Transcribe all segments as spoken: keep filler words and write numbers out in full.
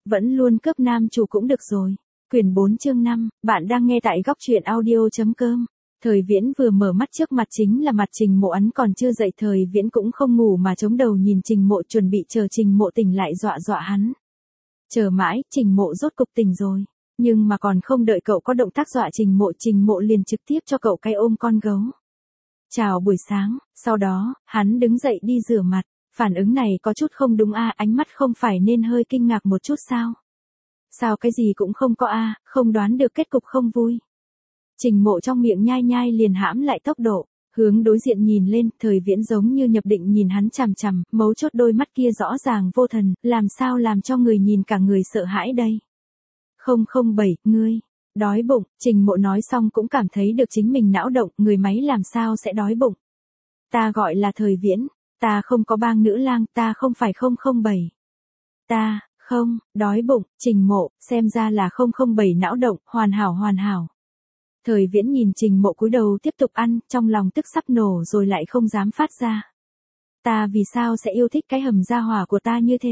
vẫn luôn cướp nam chủ cũng được rồi. Quyển bốn chương năm, bạn đang nghe tại góc truyện audio.com. Thời Viễn vừa mở mắt trước mặt chính là mặt Trình Mộ, hắn còn chưa dậy. Thời Viễn cũng không ngủ mà chống đầu nhìn Trình Mộ, chuẩn bị chờ Trình Mộ tỉnh lại dọa dọa hắn. Chờ mãi, Trình Mộ rốt cục tỉnh rồi. Nhưng mà còn không đợi cậu có động tác dọa Trình Mộ, Trình Mộ liền trực tiếp cho cậu cái ôm con gấu. Chào buổi sáng, sau đó, hắn đứng dậy đi rửa mặt. Phản ứng này có chút không đúng a, ánh mắt không phải nên hơi kinh ngạc một chút sao? Sao cái gì cũng không có a, không đoán được kết cục không vui. Trình Mộ trong miệng nhai nhai liền hãm lại tốc độ, hướng đối diện nhìn lên. Thời Viễn giống như nhập định nhìn hắn chằm chằm, mấu chốt đôi mắt kia rõ ràng vô thần, làm sao làm cho người nhìn cả người sợ hãi đây. Không không bảy, ngươi, đói bụng. Trình Mộ nói xong cũng cảm thấy được chính mình não động, người máy làm sao sẽ đói bụng. Ta gọi là Thời Viễn, ta không có bang nữ lang, ta không phải không không bảy. Ta, không, đói bụng. Trình Mộ, xem ra là không không bảy não động, hoàn hảo hoàn hảo. Thời Viễn nhìn Trình Mộ cúi đầu tiếp tục ăn, trong lòng tức sắp nổ rồi lại không dám phát ra. Ta vì sao sẽ yêu thích cái hầm gia hỏa của ta như thế?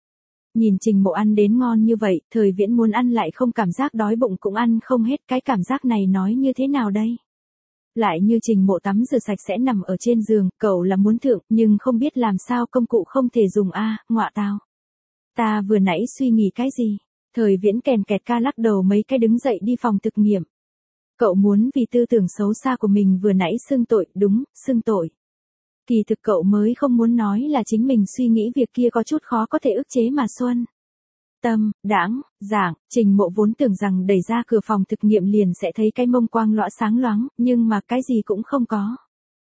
Nhìn Trình Mộ ăn đến ngon như vậy, Thời Viễn muốn ăn lại không cảm giác đói bụng cũng ăn không hết, cái cảm giác này nói như thế nào đây? Lại như Trình Mộ tắm rửa sạch sẽ nằm ở trên giường, cậu là muốn thượng, nhưng không biết làm sao công cụ không thể dùng a, à, ngọa tao. Ta vừa nãy suy nghĩ cái gì? Thời Viễn kèn kẹt ca lắc đầu mấy cái đứng dậy đi phòng thực nghiệm. Cậu muốn vì tư tưởng xấu xa của mình vừa nãy xưng tội, đúng, xưng tội. Kỳ thực cậu mới không muốn nói là chính mình suy nghĩ việc kia có chút khó có thể ức chế mà xuân. Tâm, đãng, giảng, Trình Mộ vốn tưởng rằng đẩy ra cửa phòng thực nghiệm liền sẽ thấy cái mông quang lõa sáng loáng, nhưng mà cái gì cũng không có.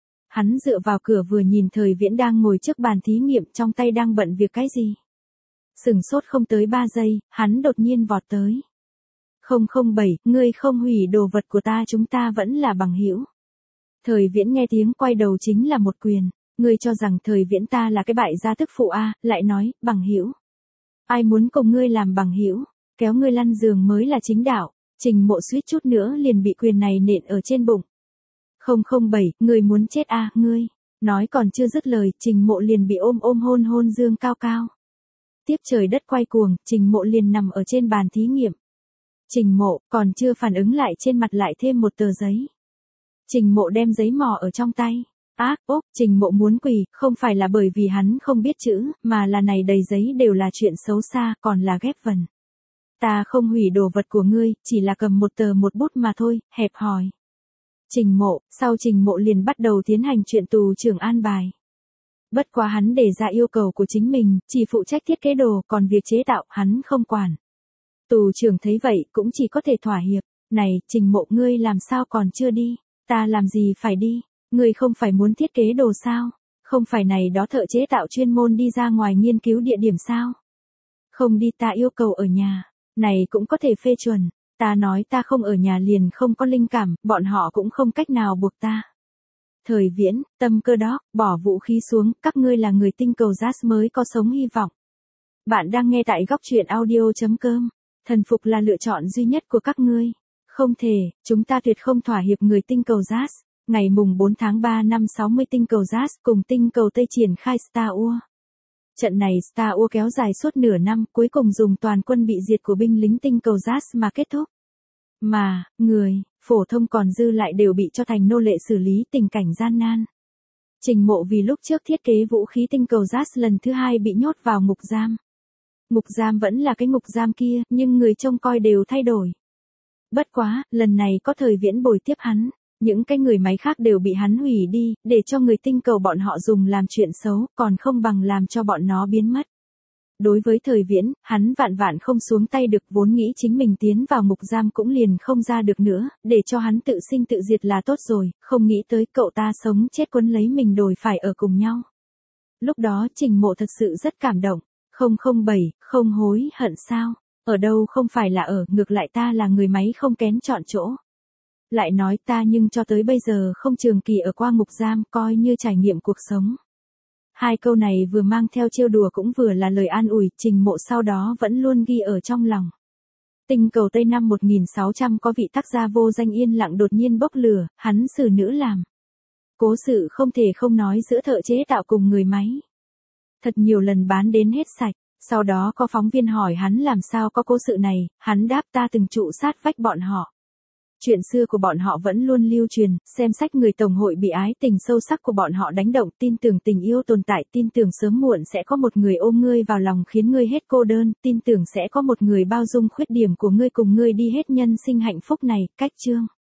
Hắn dựa vào cửa vừa nhìn Thời Viễn đang ngồi trước bàn thí nghiệm, trong tay đang bận việc cái gì. Sừng sốt không tới ba giây, hắn đột nhiên vọt tới. Không không bảy, ngươi không hủy đồ vật của ta, chúng ta vẫn là bằng hữu. Thời Viễn nghe tiếng quay đầu chính là một quyền. Ngươi cho rằng Thời Viễn ta là cái bại gia tức phụ a, lại nói, bằng hữu. Ai muốn cùng ngươi làm bằng hữu, kéo ngươi lăn giường mới là chính đạo. Trình Mộ suýt chút nữa liền bị quyền này nện ở trên bụng. Không không bảy, ngươi muốn chết a, ngươi. Nói còn chưa dứt lời, Trình Mộ liền bị ôm ôm hôn hôn dương cao cao. Tiếp trời đất quay cuồng, Trình Mộ liền nằm ở trên bàn thí nghiệm. Trình Mộ, còn chưa phản ứng lại trên mặt lại thêm một tờ giấy. Trình Mộ đem giấy mò ở trong tay. Ác, ốc, Trình Mộ muốn quỳ, không phải là bởi vì hắn không biết chữ, mà là này đầy giấy đều là chuyện xấu xa, còn là ghép vần. Ta không hủy đồ vật của ngươi, chỉ là cầm một tờ một bút mà thôi, hẹp hòi. Trình Mộ, sau Trình Mộ liền bắt đầu tiến hành chuyện tù trưởng an bài. Bất quá hắn đề ra yêu cầu của chính mình, chỉ phụ trách thiết kế đồ, còn việc chế tạo, hắn không quản. Tù trưởng thấy vậy, cũng chỉ có thể thỏa hiệp. Này, Trình Mộ, ngươi làm sao còn chưa đi? Ta làm gì phải đi? Ngươi không phải muốn thiết kế đồ sao? Không phải này đó thợ chế tạo chuyên môn đi ra ngoài nghiên cứu địa điểm sao? Không đi, ta yêu cầu ở nhà. Này cũng có thể phê chuẩn. Ta nói ta không ở nhà liền không có linh cảm, bọn họ cũng không cách nào buộc ta. Thời Viễn, Tâm Cơ Đốc, bỏ vũ khí xuống, các ngươi là người tinh cầu Jas mới có sống hy vọng. Bạn đang nghe tại góc truyện audio.com. Thần phục là lựa chọn duy nhất của các ngươi. Không thể, chúng ta tuyệt không thỏa hiệp người tinh cầu Jas. Ngày mùng bốn tháng ba năm sáu mươi tinh cầu Jas cùng tinh cầu Tây triển khai Star Wars. Trận này Star Wars kéo dài suốt nửa năm, cuối cùng dùng toàn quân bị diệt của binh lính tinh cầu Jas mà kết thúc. Mà, người, phổ thông còn dư lại đều bị cho thành nô lệ xử lý, tình cảnh gian nan. Trình Mộ vì lúc trước thiết kế vũ khí tinh cầu Jas lần thứ hai bị nhốt vào ngục giam. Ngục giam vẫn là cái ngục giam kia, nhưng người trông coi đều thay đổi. Bất quá, lần này có Thời Viễn bồi tiếp hắn, những cái người máy khác đều bị hắn hủy đi, để cho người tinh cầu bọn họ dùng làm chuyện xấu, còn không bằng làm cho bọn nó biến mất. Đối với Thời Viễn, hắn vạn vạn không xuống tay được, vốn nghĩ chính mình tiến vào ngục giam cũng liền không ra được nữa, để cho hắn tự sinh tự diệt là tốt rồi, không nghĩ tới cậu ta sống chết quấn lấy mình đòi phải ở cùng nhau. Lúc đó Trình Mộ thật sự rất cảm động. Không không bảy, không hối hận sao? Ở đâu không phải là ở, ngược lại ta là người máy không kén chọn chỗ. Lại nói ta nhưng cho tới bây giờ không trường kỳ ở qua ngục giam, coi như trải nghiệm cuộc sống. Hai câu này vừa mang theo trêu đùa cũng vừa là lời an ủi, Trình Mộ sau đó vẫn luôn ghi ở trong lòng. Tinh cầu Tây năm một nghìn sáu trăm có vị tác gia vô danh yên lặng đột nhiên bốc lửa, hắn xử nữ làm. Cố sự không thể không nói giữa thợ chế tạo cùng người máy. Thật nhiều lần bán đến hết sạch, Sau đó có phóng viên hỏi hắn làm sao có cố sự này, hắn đáp ta từng trụ sát vách bọn họ. Chuyện xưa của bọn họ vẫn luôn lưu truyền, xem sách người tổng hội bị ái tình sâu sắc của bọn họ đánh động, tin tưởng tình yêu tồn tại, tin tưởng sớm muộn sẽ có một người ôm ngươi vào lòng khiến ngươi hết cô đơn, tin tưởng sẽ có một người bao dung khuyết điểm của ngươi cùng ngươi đi hết nhân sinh hạnh phúc này, cách chương.